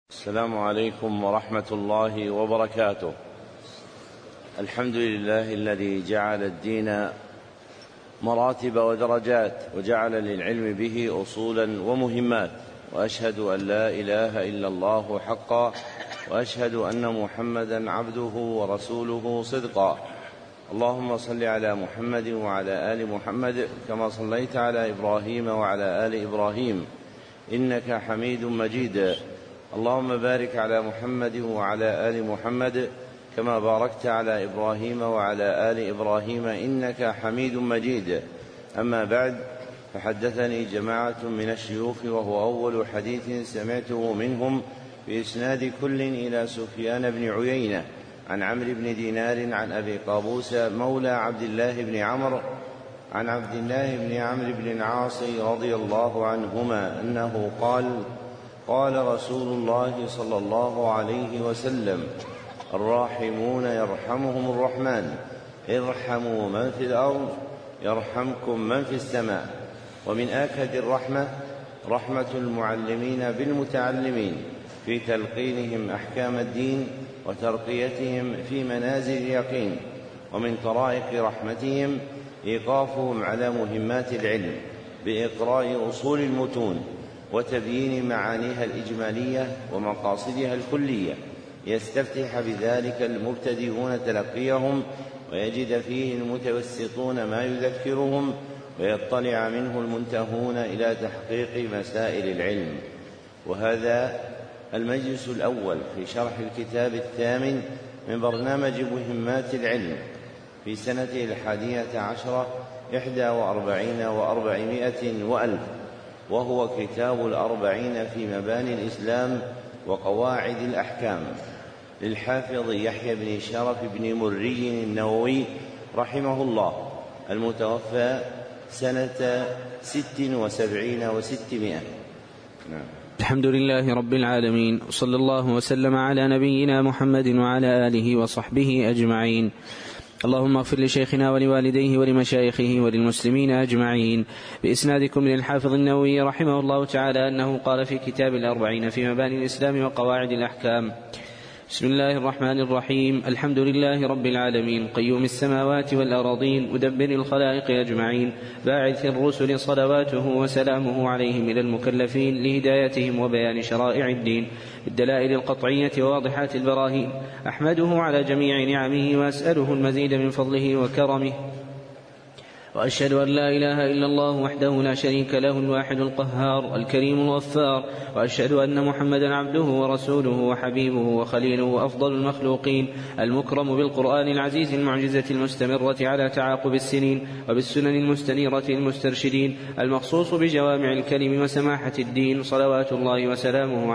السلام عليكم ورحمة الله وبركاته. الحمد لله الذي جعل الدين مراتب ودرجات، وجعل للعلم به أصولا ومهمات، وأشهد أن لا إله إلا الله حقا، وأشهد أن محمدا عبده ورسوله صدقا. اللهم صل على محمد وعلى آل محمد كما صليت على إبراهيم وعلى آل إبراهيم إنك حميد مجيد. اللهم بارك على محمد وعلى آل محمد كما باركت على إبراهيم وعلى آل إبراهيم إنك حميد مجيد. أما بعد، فحدثني جماعة من الشيوخ، وهو أول حديث سمعته منهم بإسناد كل إلى سفيان بن عيينة عن عمرو بن دينار عن أبي قابوس مولى عبد الله بن عمرو عن عبد الله بن عمرو بن العاص رضي الله عنهما أنه قال رسول الله صلى الله عليه وسلم: الراحمون يرحمهم الرحمن، ارحموا من في الأرض يرحمكم من في السماء. ومن آكد الرحمة رحمة المعلمين بالمتعلمين في تلقينهم أحكام الدين وترقيتهم في منازل اليقين. ومن طرائق رحمتهم إيقافهم على مهمات العلم بإقراء أصول المتون وتبيين معانيها الإجمالية ومقاصدها الكلية، يستفتح بذلك المبتدئون تلقيهم، ويجد فيه المتوسطون ما يذكرهم، ويطلع منه المنتهون إلى تحقيق مسائل العلم. وهذا المجلس الأول في شرح الكتاب الثامن من برنامج مهمات العلم في سنة 11 41 و400 وألف، وهو كتاب 40 في مباني الإسلام وقواعد الأحكام للحافظ يحيى بن شرف بن مري النووي رحمه الله، المتوفى سنة 76 و600. الحمد لله رب العالمين، وصلى الله وسلم على نبينا محمد وعلى آله وصحبه أجمعين. اللهم اغفر لشيخنا ولوالديه ولمشايخه وللمسلمين أجمعين. بإسنادكم من الحافظ النووي رحمه الله تعالى أنه قال في كتاب 40 في مباني الإسلام وقواعد الأحكام: بسم الله الرحمن الرحيم. الحمد لله رب العالمين، قيوم السماوات والأراضين، مدبر الخلائق أجمعين، باعث الرسل صلواته وسلامه عليهم إلى المكلفين لهدايتهم وبيان شرائع الدين بالدلائل القطعية وواضحات البراهين. أحمده على جميع نعمه، وأسأله المزيد من فضله وكرمه، وأشهد أن لا إله إلا الله وحده لا شريك له الواحد القهار الكريم الغفار، وأشهد أن محمدا عبده ورسوله وحبيبه وخليله وأفضل المخلوقين، المكرم بالقرآن العزيز المعجزة المستمرة على تعاقب السنين وبالسنن المستنيرة المسترشدين، المخصوص بجوامع الكلم وسماحة الدين، صلوات الله وسلامه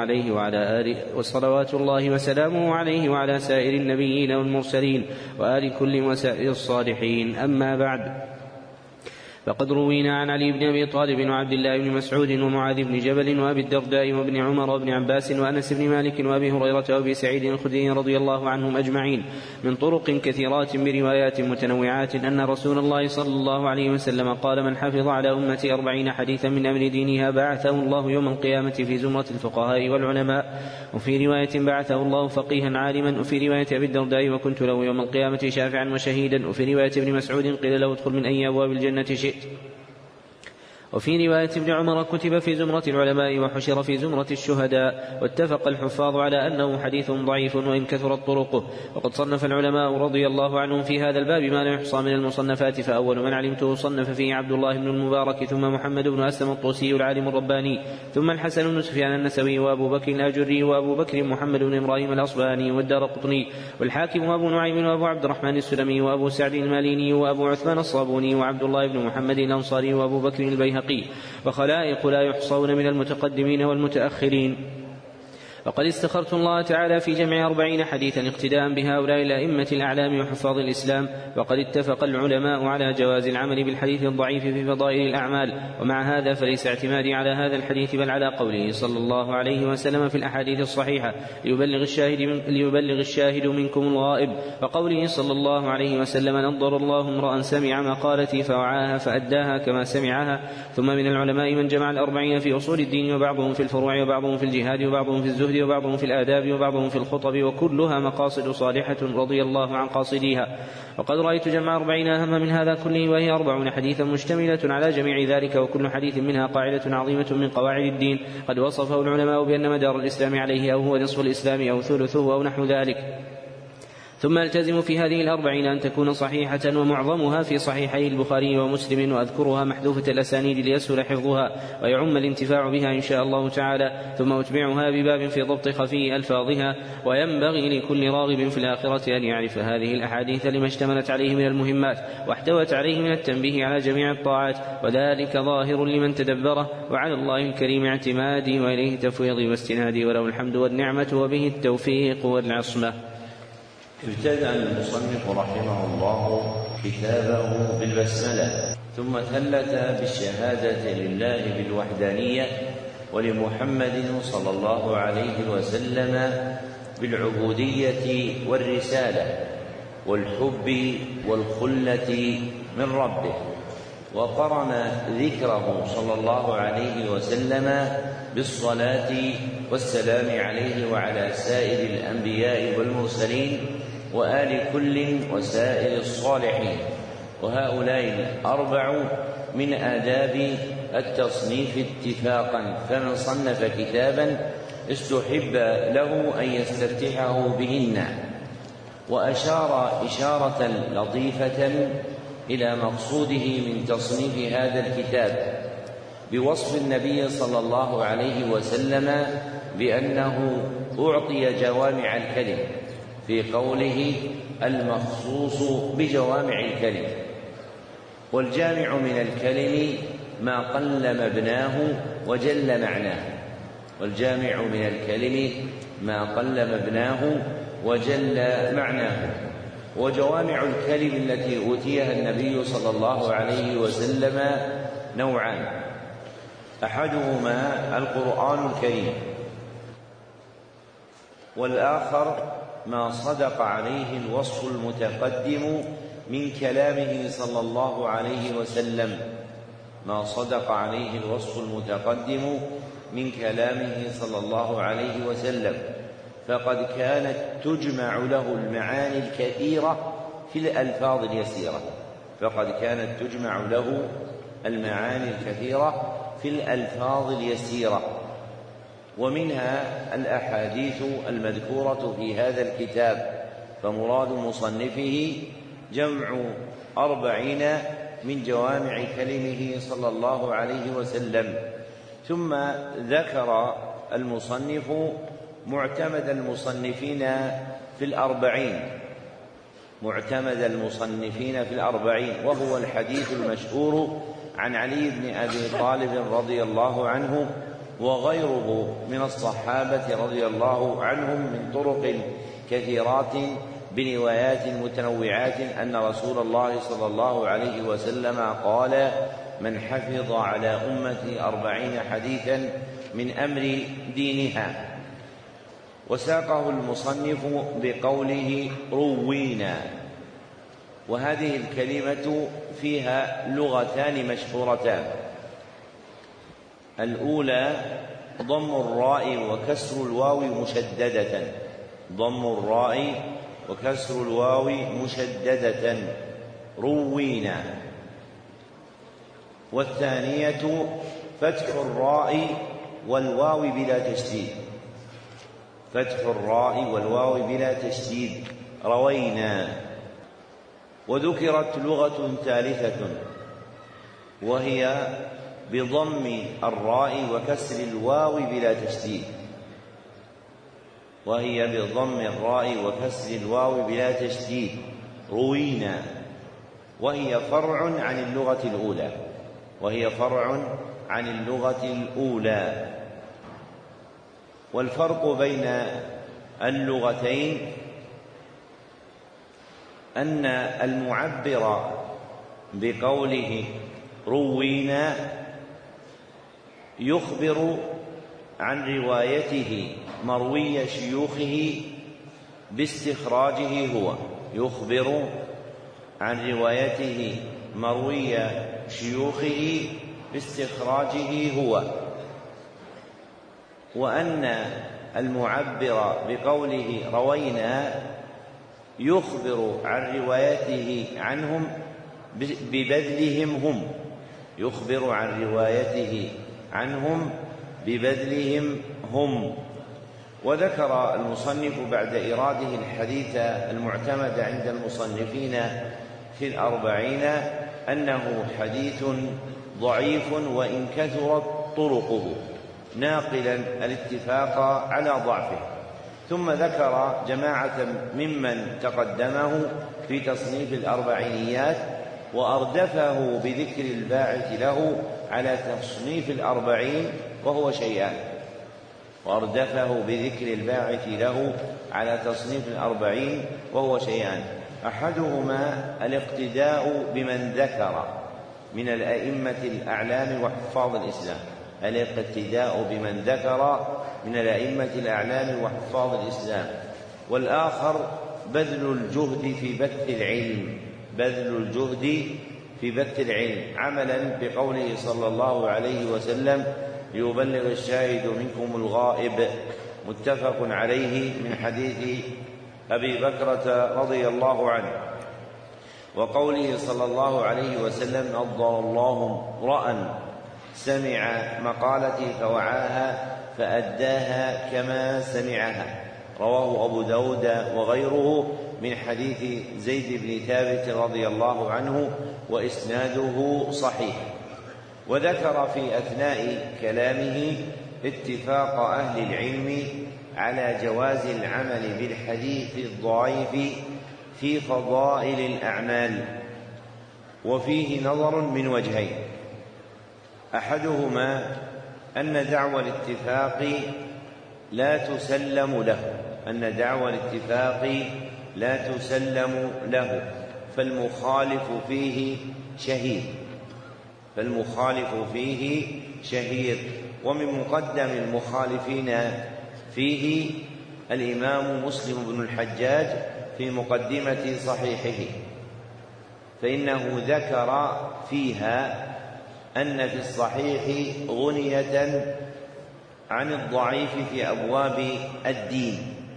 عليه وعلى سائر النبيين والمرسلين وآل كل وسائر الصالحين. أما بعد، فقد روينا عن علي بن أبي طالب وعبد الله بن مسعود ومعاذ بن جبل وأبي الدرداء وابن عمر وابن عباس وأنس بن مالك وأبي هريرة وأبي سعيد الخدري رضي الله عنهم أجمعين من طرق كثيرات بروايات متنوعات أن رسول الله صلى الله عليه وسلم قال: من حفظ على أمتي 40 حديثا من أمر دينها بعثه الله يوم القيامة في زمرة الفقهاء والعلماء. وفي رواية بعثه الله فقيها عالما. وفي رواية أبي الدرداء: وكنت له يوم القيامة شافعا وشهيدا. وفي رواية ابن مسعود: قيل له: ادخل من أي أبواب الجنة شئت. وفي رواية ابن عمر: كتب في زمرة العلماء وحشر في زمرة الشهداء. واتفق الحفاظ على أنه حديث ضعيف وإن كثرت طرقه. وقد صنف العلماء رضي الله عنهم في هذا الباب ما لا يحصى من المصنفات، فأول من علمته صنف فيه عبد الله بن المبارك، ثم محمد بن أسلم الطوسي العالم الرباني، ثم الحسن بن سفيان النسوي، وأبو بكر الآجري، وأبو بكر محمد بن إبراهيم الأصبهاني، والدارقطني، والحاكم، وأبو نعيم، وأبو عبد الرحمن السلمي، وأبو سعد الماليني، وأبو عثمان الصابوني، وعبد الله بن محمد الأنصاري، وأبو بكر البيهقي، وخلائق لا يحصون من المتقدمين والمتأخرين. وقد استخرت الله تعالى في جمع 40 حديثا اقتداء بهؤلاء الأئمة الأعلام وحفاظ الإسلام. وقد اتفق العلماء على جواز العمل بالحديث الضعيف في فضائل الأعمال. ومع هذا فليس اعتمادي على هذا الحديث بل على قوله صلى الله عليه وسلم في الأحاديث الصحيحة: ليبلغ الشاهد منكم الغائب. وقوله صلى الله عليه وسلم: نضر الله امرأ سمع مقالتي فوعاها فأداها كما سمعها. ثم من العلماء من جمع 40 في أصول الدين، وبعضهم في الفروع، وبعضهم في الجهاد، وبعضهم في الزهد، الزهد وبعضهم في الآداب وبعضهم في الخطب، وكلها مقاصد صالحة رضي الله عن قاصديها. وقد رأيت جمع 40 أهم من هذا كله، وهي 40 حديثا مشتملة على جميع ذلك، وكل حديث منها قاعدة عظيمة من قواعد الدين قد وصفه العلماء بأن مدار الإسلام عليه أو هو نصف الإسلام أو ثلثه أو نحو ذلك. ثم التزم في هذه 40 أن تكون صحيحة، ومعظمها في صحيحي البخاري ومسلم، وأذكرها محذوفة الأسانيد ليسهل حفظها ويعم الانتفاع بها إن شاء الله تعالى، ثم أتبعها بباب في ضبط خفي ألفاظها. وينبغي لكل راغب في الآخرة أن يعرف هذه الأحاديث لما اشتملت عليه من المهمات واحتوت عليه من التنبيه على جميع الطاعات، وذلك ظاهر لمن تدبره، وعلى الله الكريم اعتمادي وإليه تفويضي واستنادي، وله الحمد والنعمة وبه التوفيق والعصمة. ابتدأ المصنف رحمه الله كتابه بالبسملة، ثم ثلث بالشهادة لله بالوحدانية، ولمحمد صلى الله عليه وسلم بالعبودية والرسالة والحب والخلة من ربه، وقرن ذكره صلى الله عليه وسلم بالصلاة والسلام عليه وعلى سائر الأنبياء والمرسلين وآل كل وسائر الصالحين. وهؤلاء 4 من آداب التصنيف اتفاقا، فمن صنف كتابا استحب له أن يستفتحه بهن. وأشار إشارة لطيفة إلى مقصوده من تصنيف هذا الكتاب بوصف النبي صلى الله عليه وسلم بأنه أعطي جوامع الكلم، في قوله المخصوص بجوامع الكلم. والجامع من الكلم ما قل مبناه وجل معناه، والجامع من الكلم ما قل مبناه وجل معناه. وجوامع الكلم التي أوتيها النبي صلى الله عليه وسلم نوعان: أحدهما القرآن الكريم، والآخر ما صدق عليه الوصف المتقدم من كلامه صلى الله عليه وسلم، ما صدق عليه الوصف المتقدم من كلامه صلى الله عليه وسلم، فقد كانت تجمع له المعاني الكثيرة في الألفاظ اليسيرة، فقد كانت تجمع له المعاني الكثيرة في الألفاظ اليسيرة. ومنها الأحاديث المذكورة في هذا الكتاب، فمراد مصنفه جمع 40 من جوامع كلمه صلى الله عليه وسلم. ثم ذكر المصنف معتمد المصنفين في الأربعين، معتمد المصنفين في الأربعين، وهو الحديث المشهور عن علي بن أبي طالب رضي الله عنه وغيره من الصحابة رضي الله عنهم من طرق كثيرات بروايات متنوعات أن رسول الله صلى الله عليه وسلم قال: من حفظ على أمتي 40 حديثا من أمر دينها. وساقه المصنف بقوله روينا. وهذه الكلمة فيها لغتان مشهورتان: الأولى ضم الراء وكسر الواو مشددة، ضم الراء وكسر الواو مشددة، روينا. والثانية فتح الراء والواو بلا تشديد، فتح الراء والواو بلا تشديد، روينا. وذكرت لغة ثالثة وهي بضم الراء وكسر الواو بلا تشديد، وهي بضم الراء وكسر الواو بلا تشديد، روينا. وهي فرع عن اللغة الأولى، وهي فرع عن اللغة الأولى. والفرق بين اللغتين أن المعبر بقوله روينا يخبر عن روايته مروي شيوخه باستخراجه هو، يخبر عن روايته مروي شيوخه باستخراجه هو. وأن المعبر بقوله روينا يخبر عن روايته عنهم ببذلهم هم، يخبر عن روايته عنهم ببذلهم هم. وذكر المصنف بعد إراده الحديث المعتمد عند المصنفين في الأربعين أنه حديث ضعيف وإن كثرت طرقه، ناقلا الاتفاق على ضعفه. ثم ذكر جماعة ممن تقدمه في تصنيف الأربعينيات وأردفه بذكر الباعث له على تصنيف الأربعين وهو شيئان، وأردفه بذكر الباعث له على تصنيف الأربعين وهو شيئان: أحدهما الاقتداء بمن ذكر من الأئمة الأعلام وحفاظ الإسلام، الاقتداء بمن ذكر من الأئمة الأعلام وحفاظ الإسلام. والآخر بذل الجهد في بث العلم، بذل الجهد في بث العلم، عملا بقوله صلى الله عليه وسلم: ليبلغ الشاهد منكم الغائب، متفق عليه من حديث أبي بكرة رضي الله عنه. وقوله صلى الله عليه وسلم: نضر الله امرأ سمع مقالتي فوعاها فأداها كما سمعها، رواه أبو داود وغيره من حديث زيد بن ثابت رضي الله عنه، وإسناده صحيح. وذكر في أثناء كلامه اتفاق أهل العلم على جواز العمل بالحديث الضعيف في فضائل الأعمال، وفيه نظر من وجهين: أحدهما أن دعوى الاتفاق لا تسلم له، أن دعوى الاتفاق لا تسلم له، فالمخالف فيه شهيد، فالمخالف فيه شهير. ومن مقدم المخالفين فيه الإمام مسلم بن الحجاج في مقدمة صحيحه، فإنه ذكر فيها أن في الصحيح غنية عن الضعيف في أبواب الدين،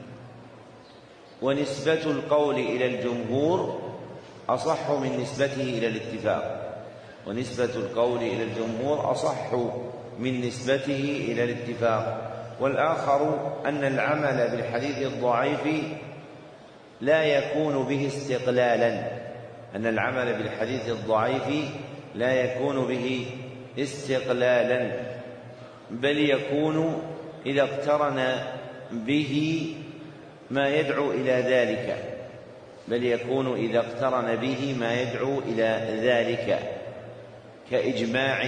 ونسبة القول إلى الجمهور أصح من نسبته إلى الاتفاق، ونسبة القول إلى الجمهور أصح من نسبته إلى الاتفاق. والآخر أن العمل بالحديث الضعيف لا يكون به استقلالا، أن العمل بالحديث الضعيف لا يكون به استقلالا، بل يكون إذا اقترن به ما يدعو إلى ذلك، بل يكون إذا اقترن به ما يدعو إلى ذلك، كإجماع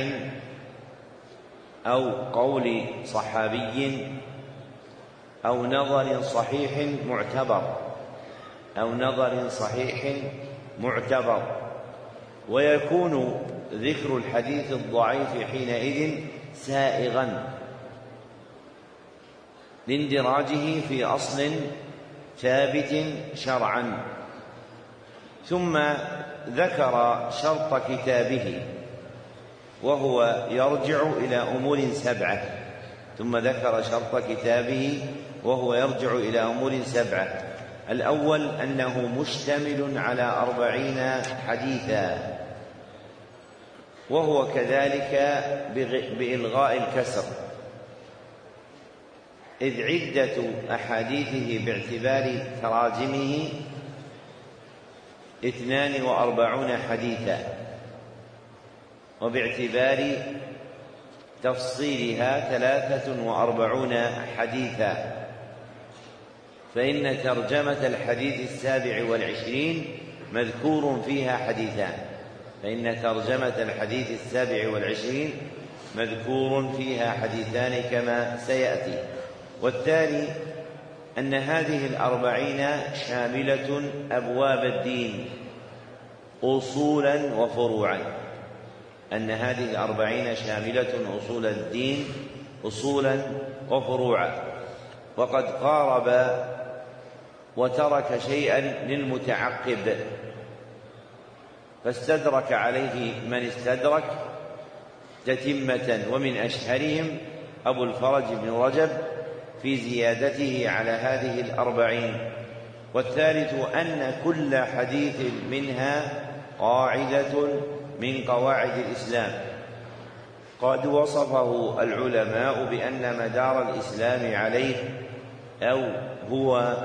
أو قول صحابي أو نظر صحيح معتبر، أو نظر صحيح معتبر. ويكون ذكر الحديث الضعيف حينئذ سائغا لاندراجه في أصل ثابت شرعا. ثم ذكر شرط كتابه وهو يرجع إلى أمور سبعة، ثم ذكر شرط كتابه وهو يرجع إلى أمور سبعة: الأول أنه مشتمل على 40 حديثا، وهو كذلك بإلغاء الكسر، إذ عدة أحاديثه باعتبار تراجمه 42 حديثا، وباعتبار تفصيلها 43 حديثا، فإن ترجمة الحديث 27 مذكور فيها حديثان، فإن ترجمة الحديث 27 مذكور فيها حديثان كما سيأتي. والثاني أن هذه 40 شاملة أبواب الدين أصولا وفروعا، أن هذه 40 شاملة أصول الدين أصولا وفروعا. وقد قارب وترك شيئا للمتعقب، فاستدرك عليه من استدرك تتمة، ومن أشهرهم أبو الفرج بن رجب في زيادته على هذه 40. والثالث أن كل حديث منها قاعدة من قواعد الإسلام قد وصفه العلماء بأن مدار الإسلام عليه أو هو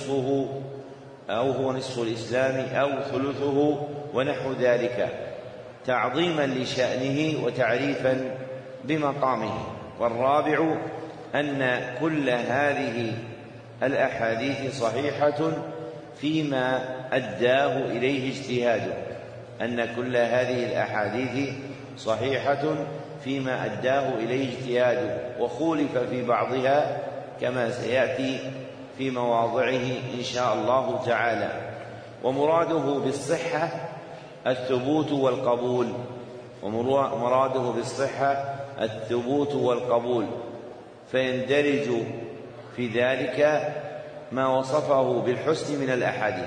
نصف الإسلام أو ثلثه ونحو ذلك، تعظيما لشأنه وتعريفا بمقامه. والرابع أن كل هذه الأحاديث صحيحة فيما أداه إليه اجتهاده، أن كل هذه الأحاديث صحيحة فيما أداه إليه اجتهاده، وخولف في بعضها كما سيأتي في مواضعه إن شاء الله تعالى. ومراده بالصحة الثبوت والقبول، ومراده بالصحة الثبوت والقبول، فيندرج في ذلك ما وصفه بالحسن من الأحاديث،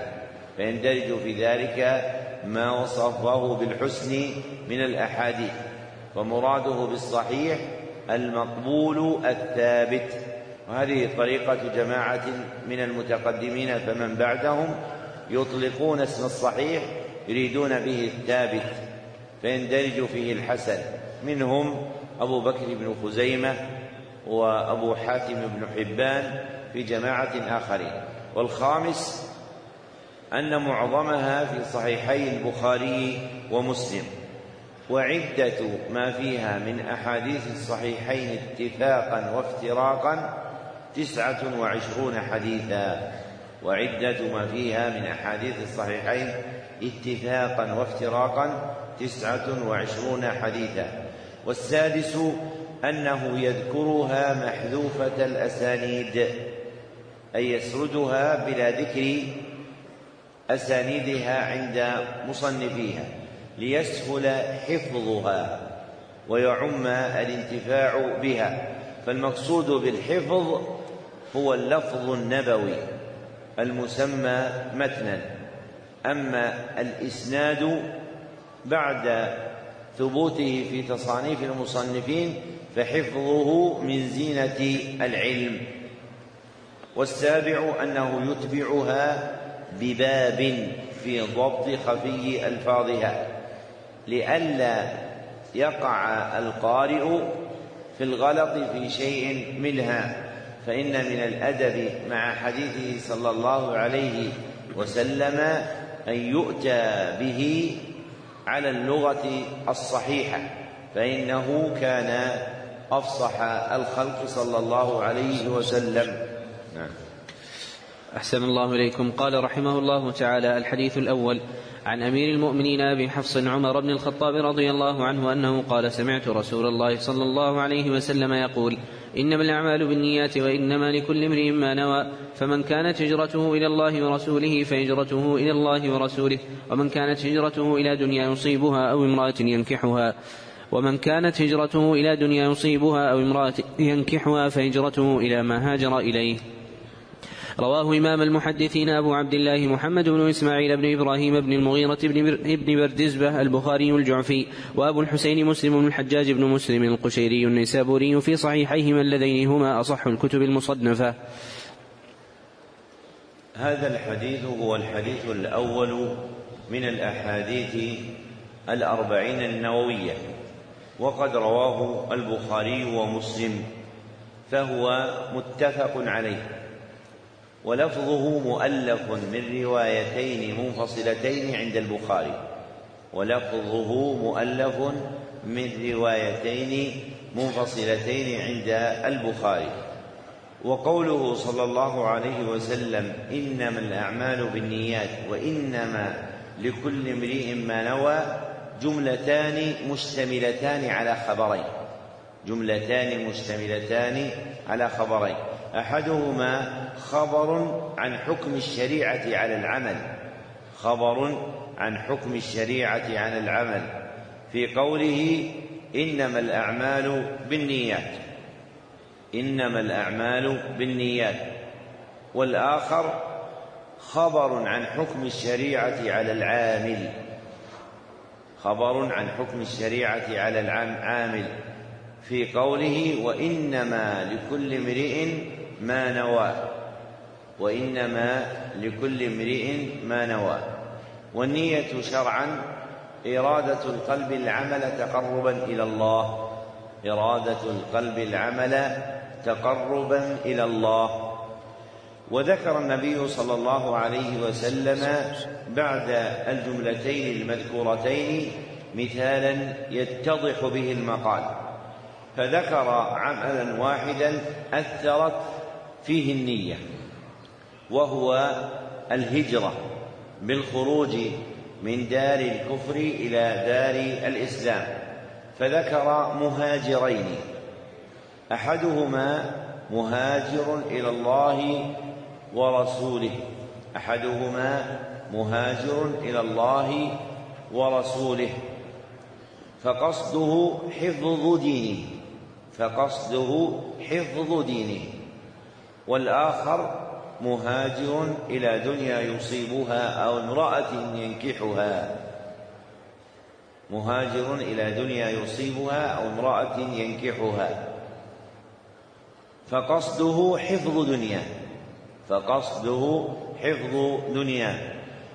ومراده بالصحيح المقبول الثابت. وهذه طريقة جماعة من المتقدمين فمن بعدهم يطلقون اسم الصحيح يريدون به الثابت فيندرج فيه الحسن، منهم أبو بكر بن خزيمة وأبو حاتم بن حبان في جماعة آخرين. والخامس أن معظمها في صحيحي البخاري ومسلم، وعدة ما فيها من أحاديث الصحيحين اتفاقا وافتراقا 29 حديثا، وعدة ما فيها من أحاديث الصحيحين اتفاقا وافتراقا 29 حديثا. والسادس أنه يذكرها محذوفة الأسانيد، أي يسردها بلا ذكر أسانيدها عند مصنفيها ليسهل حفظها ويعم الانتفاع بها. فالمقصود بالحفظ هو اللفظ النبوي المسمى متنا، أما الإسناد بعد ثبوته في تصانيف المصنفين فحفظه من زينة العلم. والسابع أنه يتبعها بباب في ضبط خفي ألفاظها لئلا يقع القارئ في الغلط في شيء منها، فإن من الأدب مع حديثه صلى الله عليه وسلم أن يؤتى به على اللغة الصحيحة، فإنه كان أفصح الخلق صلى الله عليه وسلم. نعم. أحسن الله إليكم. قال رحمه الله تعالى: الحديث الأول عن أمير المؤمنين أبي حفص عمر بن الخطاب رضي الله عنه أنه قال: سمعت رسول الله صلى الله عليه وسلم يقول: إنما الأعمال بالنيات وإنما لكل امرئ ما نوى، فمن كانت هجرته إلى الله ورسوله فهجرته إلى الله ورسوله، ومن كانت هجرته إلى دنيا يصيبها أو امرأة ينكحها فهجرته إلى ما هاجر إليه. رواه إمام المحدثين أبو عبد الله محمد بن إسماعيل بن إبراهيم بن المغيرة بن بردزبة البخاري الجعفي، وأبو الحسين مسلم بن الحجاج بن مسلم القشيري النيسابوري في صحيحيهما اللذين هما أصح الكتب المصنفة. هذا الحديث هو الحديث الأول من الأحاديث 40 النووية، وقد رواه البخاري ومسلم، فهو متفق عليه، ولفظه مؤلف من روايتين منفصلتين عند البخاري. وقوله صلى الله عليه وسلم: إنما الأعمال بالنيات وإنما لكل امرئ ما نوى، جملتان مشتملتان على خبرين، أحدهما خبر عن حكم الشريعة على العمل في قوله: إنما الأعمال بالنيات، والآخر خبر عن حكم الشريعة على العامل في قوله: وإنما لكل امرئ ما نوى، وإنما لكل امرئ ما نوى. والنية شرعا إرادة القلب العمل تقربا إلى الله، إرادة القلب العمل تقربا إلى الله. وذكر النبي صلى الله عليه وسلم بعد الجملتين المذكورتين مثالا يتضح به المقال، فذكر عملا واحدا أثرت فيه النية، وهو الهجرة بالخروج من دار الكفر إلى دار الإسلام، فذكر مهاجرين، أحدهما مهاجر إلى الله ورسوله، أحدهما مهاجر إلى الله ورسوله فقصده حفظ دينه، والآخر مهاجر إلى دنيا يصيبها أو امرأة ينكحها، مهاجر إلى دنيا يصيبها أو امرأة ينكحها، فقصده حفظ دنيا،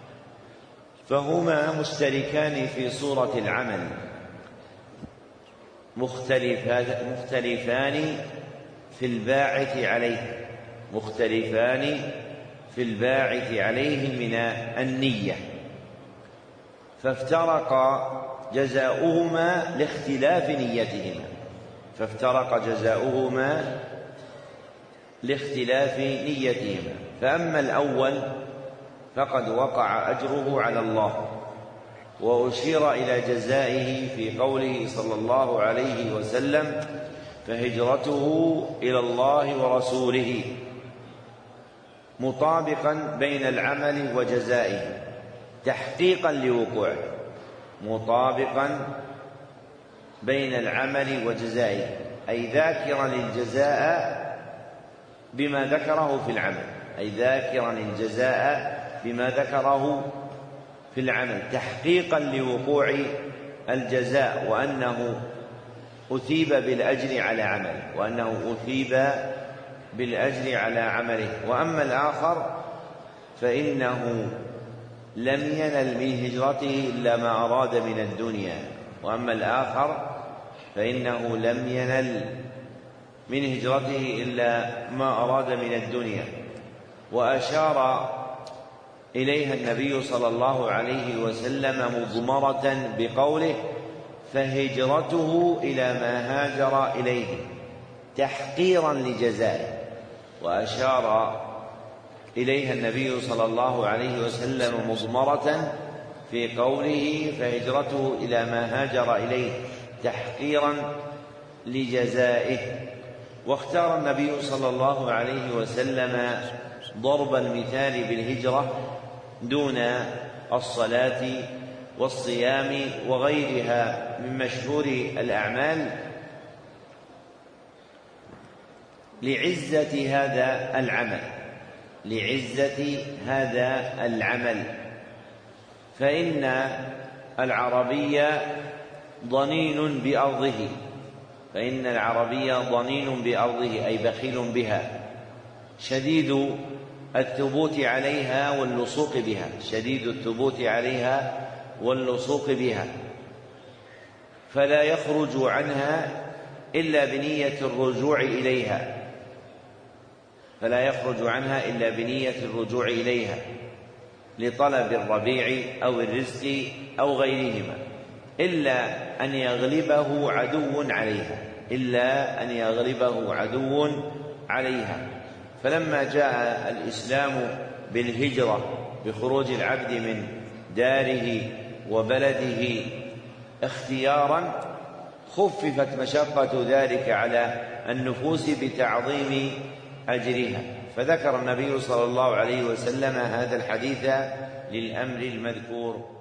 فهما مشتركان في صورة العمل، مختلفان في الباعث عليه من النية، فافترق جزاؤهما لاختلاف نيتهما. فأما الأول فقد وقع أجره على الله، وأشير إلى جزائه في قوله صلى الله عليه وسلم: فهجرته إلى الله ورسوله، مطابقا بين العمل وجزائه تحقيقا لوقوعه، أي ذاكرا الجزاء بما ذكره في العمل تحقيقا لوقوع الجزاء، وأنه أثيب بالأجر على عمله. وأما الآخر فإنه لم ينل من هجرته إلا ما أراد من الدنيا، وأشار إليها النبي صلى الله عليه وسلم مضمرة بقوله: فهجرته إلى ما هاجر إليه، تحقيرا لجزائه. وأشار إليها النبي صلى الله عليه وسلم مضمرة في قوله: فهجرته إلى ما هاجر إليه، تحقيرا لجزائه. واختار النبي صلى الله عليه وسلم ضرب المثال بالهجرة دون الصلاة والصيام وغيرها من مشهور الأعمال لعزة هذا العمل، فإن العربي ضنين بأرضه، أي بخيل بها، شديد الثبوت عليها واللصوق بها، فلا يخرج عنها إلا بنية الرجوع إليها لطلب الربيع أو الرزق أو غيرهما، إلا أن يغلبه عدو عليها. فلما جاء الإسلام بالهجرة بخروج العبد من داره وبلده اختيارا، خففت مشقة ذلك على النفوس بتعظيم أجرها، فذكر النبي صلى الله عليه وسلم هذا الحديث للأمر المذكور.